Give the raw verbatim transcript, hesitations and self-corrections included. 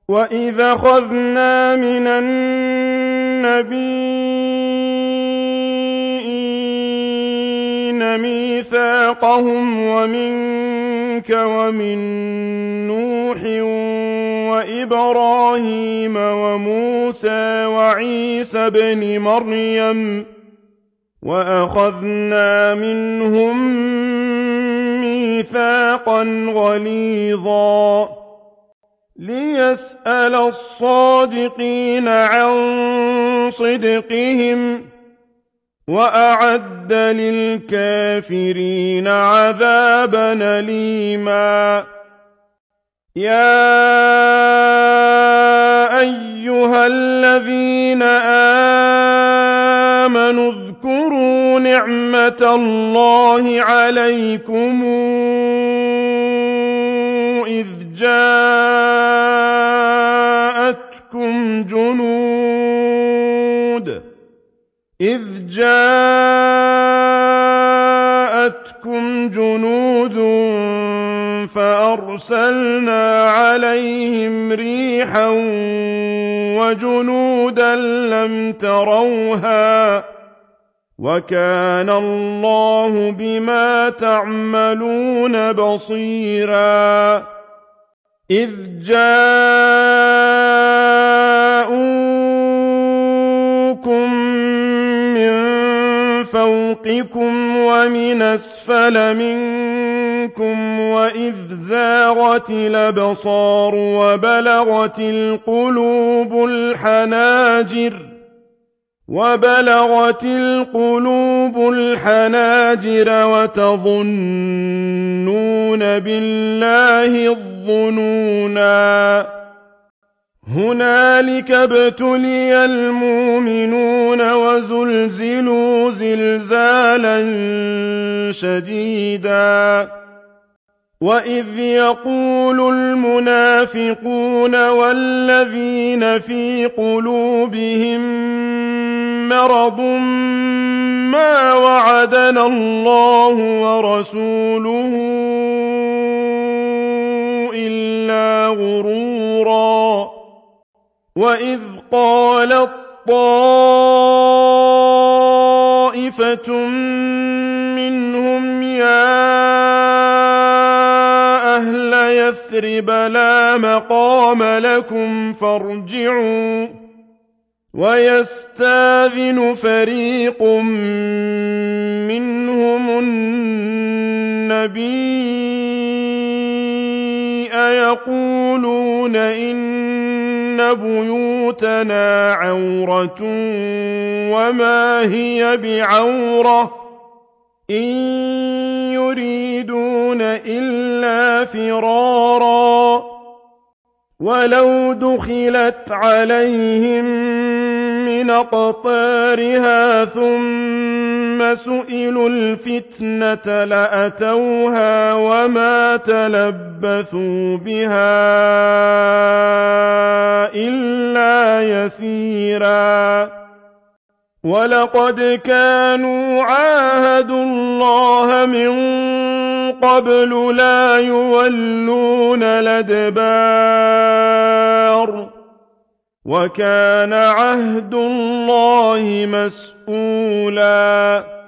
وَإِذْ أَخَذْنَا مِنَ النَّبِيِّينَ مِيثَاقَهُمْ وَمِنكَ وَمِن نُّوحٍ وَإِبْرَاهِيمَ وَمُوسَىٰ وَعِيسَى ابْنِ مَرْيَمَ وَأَخَذْنَا مِنْهُم مِّيثَاقًا غَلِيظًا لِّيَسْأَلَ الصَّادِقِينَ عَن صِدْقِهِمْ ۚ وَأَعَدَّ لِلْكَافِرِينَ عَذَابًا أَلِيمًا يَا أَيُّهَا الَّذِينَ آمَنُوا اذْكُرُوا نِعْمَةَ اللَّهِ عَلَيْكُمْ إِذْ جَاءَتْكُمْ جُنُودٌ إِذْ جَاءَتْكُمْ جُنُودٌ فَأَرْسَلْنَا عَلَيْهِمْ رِيحًا وَجُنُودًا لَّمْ تَرَوْهَا ۚ وَكَانَ اللَّهُ بِمَا تَعْمَلُونَ بَصِيرًا إِذْ جَاءُوكُم مِّن فَوْقِكُمْ وَمِنْ أَسْفَلَ مِنكُمْ وَإِذْ زَاغَتِ الْأَبْصَارُ وَبَلَغَتِ الْقُلُوبُ الْحَنَاجِرَ وَبَلَغَتِ الْقُلُوبُ الْحَنَاجِرَ وَتَظُنُّونَ بِاللَّهِ الظُّنُونَا هُنَالِكَ ابْتُلِيَ الْمُؤْمِنُونَ وَزُلْزِلُوا زِلْزَالًا شَدِيدًا وَإِذْ يَقُولُ الْمُنَافِقُونَ وَالَّذِينَ فِي قُلُوبِهِم مَّرَضٌ مَّا وَعَدَنَا اللَّهُ وَرَسُولُهُ إِلَّا غُرُورًا وَإِذْ قَالَت طَّائِفَةٌ مِّنْهُمْ يَا أَهْلَ يَثْرِبَ لَا مَقَامَ لَكُمْ فَارْجِعُوا ۚ وَيَسْتَأْذِنُ فَرِيقٌ مِّنْهُمُ النَّبِيَّ يَقُولُونَ إِنَّ بُيُوتَنَا عَوْرَةٌ وَمَا هِيَ بِعَوْرَةٍ ۖ إِن يُرِيدُونَ إِلَّا فِرَارًا وَلَوْ دُخِلَتْ عَلَيْهِم مِّنْ أَقْطَارِهَا ثُمَّ سُئِلُوا الْفِتْنَةَ لَأَتَوْهَا وَمَا تَلَبَّثُوا بِهَا إِلَّا يَسِيرًا وَلَقَدْ كَانُوا عَاهَدُوا اللَّهَ مِن قَبْلُ لَا يُوَلُّونَ الْأَدْبَارَ وَكَانَ عَهْدُ اللَّهِ مَسْئُولًا